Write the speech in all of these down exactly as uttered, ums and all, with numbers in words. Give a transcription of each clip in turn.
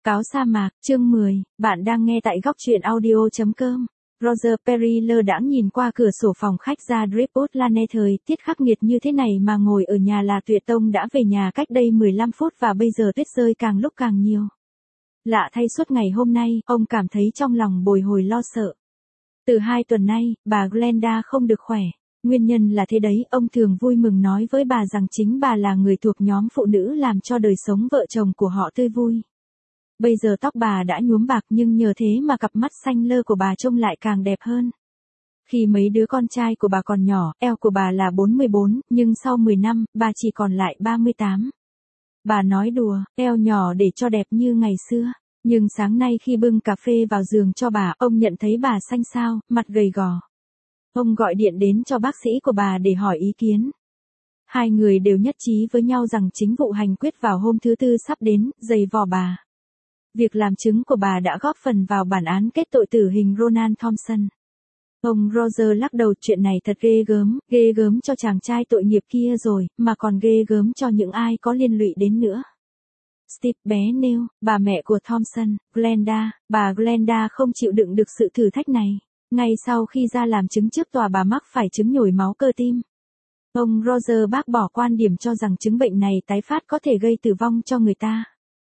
Cáo sa mạc, chương mười, bạn đang nghe tại góc truyện audio chấm com. Roger Perry lơ đãng nhìn qua cửa sổ phòng khách ra Driftwood Lane, thời tiết khắc nghiệt như thế này mà ngồi ở nhà là tuyệt. Tông đã về nhà cách đây mười lăm phút và bây giờ tuyết rơi càng lúc càng nhiều. Lạ thay, suốt ngày hôm nay, ông cảm thấy trong lòng bồi hồi lo sợ. Từ hai tuần nay, bà Glenda không được khỏe. Nguyên nhân là thế đấy, ông thường vui mừng nói với bà rằng chính bà là người thuộc nhóm phụ nữ làm cho đời sống vợ chồng của họ tươi vui. Bây giờ tóc bà đã nhuốm bạc nhưng nhờ thế mà cặp mắt xanh lơ của bà trông lại càng đẹp hơn. Khi mấy đứa con trai của bà còn nhỏ, eo của bà là bốn mươi bốn, nhưng sau mười năm, bà chỉ còn lại ba mươi tám. Bà nói đùa, eo nhỏ để cho đẹp như ngày xưa. Nhưng sáng nay khi bưng cà phê vào giường cho bà, ông nhận thấy bà xanh xao, mặt gầy gò. Ông gọi điện đến cho bác sĩ của bà để hỏi ý kiến. Hai người đều nhất trí với nhau rằng chính vụ hành quyết vào hôm thứ Tư sắp đến, giày vò bà. Việc làm chứng của bà đã góp phần vào bản án kết tội tử hình Ronan Thompson. Ông Roger lắc đầu, chuyện này thật ghê gớm, ghê gớm cho chàng trai tội nghiệp kia rồi, mà còn ghê gớm cho những ai có liên lụy đến nữa. Steve bé nêu, bà mẹ của Thompson, Glenda, bà Glenda không chịu đựng được sự thử thách này. Ngay sau khi ra làm chứng trước tòa, bà mắc phải chứng nhồi máu cơ tim. Ông Roger bác bỏ quan điểm cho rằng chứng bệnh này tái phát có thể gây tử vong cho người ta.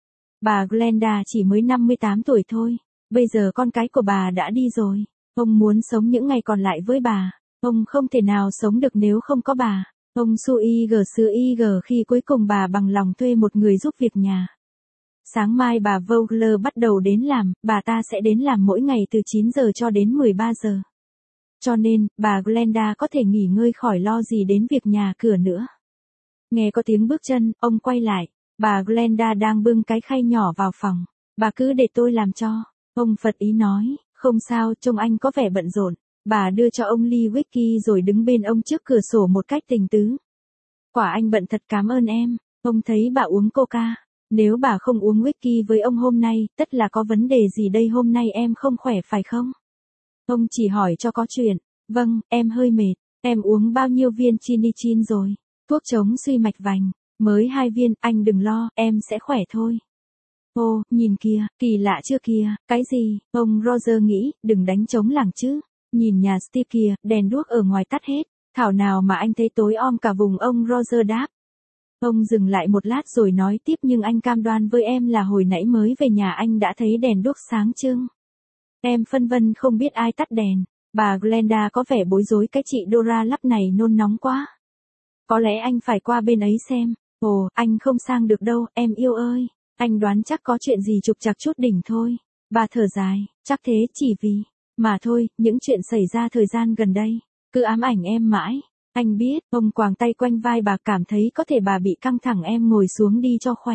Bà Glenda chỉ mới năm mươi tám tuổi thôi, bây giờ con cái của bà đã đi rồi. Ông muốn sống những ngày còn lại với bà, ông không thể nào sống được nếu không có bà. Ông Sui G xứ I G khi cuối cùng bà bằng lòng thuê một người giúp việc nhà. Sáng mai bà Vogler bắt đầu đến làm, bà ta sẽ đến làm mỗi ngày từ chín giờ cho đến mười ba giờ. Cho nên, bà Glenda có thể nghỉ ngơi khỏi lo gì đến việc nhà cửa nữa. Nghe có tiếng bước chân, ông quay lại. Bà Glenda đang bưng cái khay nhỏ vào phòng. Bà cứ để tôi làm cho. Ông Phật ý nói, không sao, trông anh có vẻ bận rộn. Bà đưa cho ông ly whisky rồi đứng bên ông trước cửa sổ một cách tình tứ. Quả anh bận thật, cảm ơn em. Ông thấy bà uống coca. Nếu bà không uống whisky với ông hôm nay, tất là có vấn đề gì đây, hôm nay em không khỏe phải không? Ông chỉ hỏi cho có chuyện. Vâng, em hơi mệt. Em uống bao nhiêu viên Chinichin rồi? Thuốc chống suy mạch vành. Mới hai viên, anh đừng lo, em sẽ khỏe thôi. Ô, nhìn kìa, kỳ lạ chưa kìa, cái gì? Ông Roger nghĩ, đừng đánh trống lảng chứ. Nhìn nhà Steve kìa, đèn đuốc ở ngoài tắt hết. Thảo nào mà anh thấy tối om cả vùng, ông Roger đáp. Ông dừng lại một lát rồi nói tiếp, nhưng anh cam đoan với em là hồi nãy mới về nhà anh đã thấy đèn đuốc sáng trưng. Em phân vân không biết ai tắt đèn. Bà Glenda có vẻ bối rối, cái chị Dora lắp này nôn nóng quá. Có lẽ anh phải qua bên ấy xem. Ồ, anh không sang được đâu, em yêu ơi. Anh đoán chắc có chuyện gì trục trặc chút đỉnh thôi. Bà thở dài, chắc thế, chỉ vì. Mà thôi, những chuyện xảy ra thời gian gần đây. Cứ ám ảnh em mãi. Anh biết, ông quàng tay quanh vai bà, cảm thấy có thể bà bị căng thẳng, em ngồi xuống đi cho khỏe.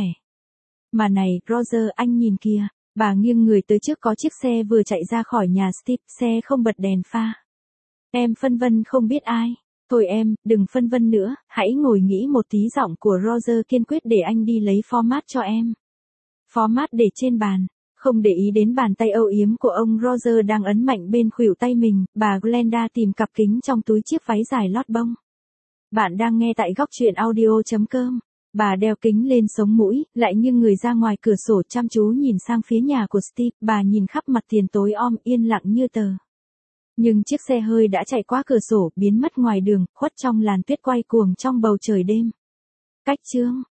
Mà này, Roger, anh nhìn kìa. Bà nghiêng người tới trước, có chiếc xe vừa chạy ra khỏi nhà Steve, xe không bật đèn pha. Em phân vân không biết ai. Thôi em, đừng phân vân nữa, hãy ngồi nghĩ một tí, giọng của Roger kiên quyết, để anh đi lấy format cho em. Format để trên bàn. Không để ý đến bàn tay âu yếm của ông Roger đang ấn mạnh bên khuỷu tay mình, bà Glenda tìm cặp kính trong túi chiếc váy dài lót bông. Bạn đang nghe tại góc truyện audio chấm com. Bà đeo kính lên sống mũi, lại nghiêng người ra ngoài cửa sổ chăm chú nhìn sang phía nhà của Steve. Bà nhìn khắp mặt tiền tối om, yên lặng như tờ. Nhưng chiếc xe hơi đã chạy qua cửa sổ, biến mất ngoài đường, khuất trong làn tuyết quay cuồng trong bầu trời đêm. Cách chương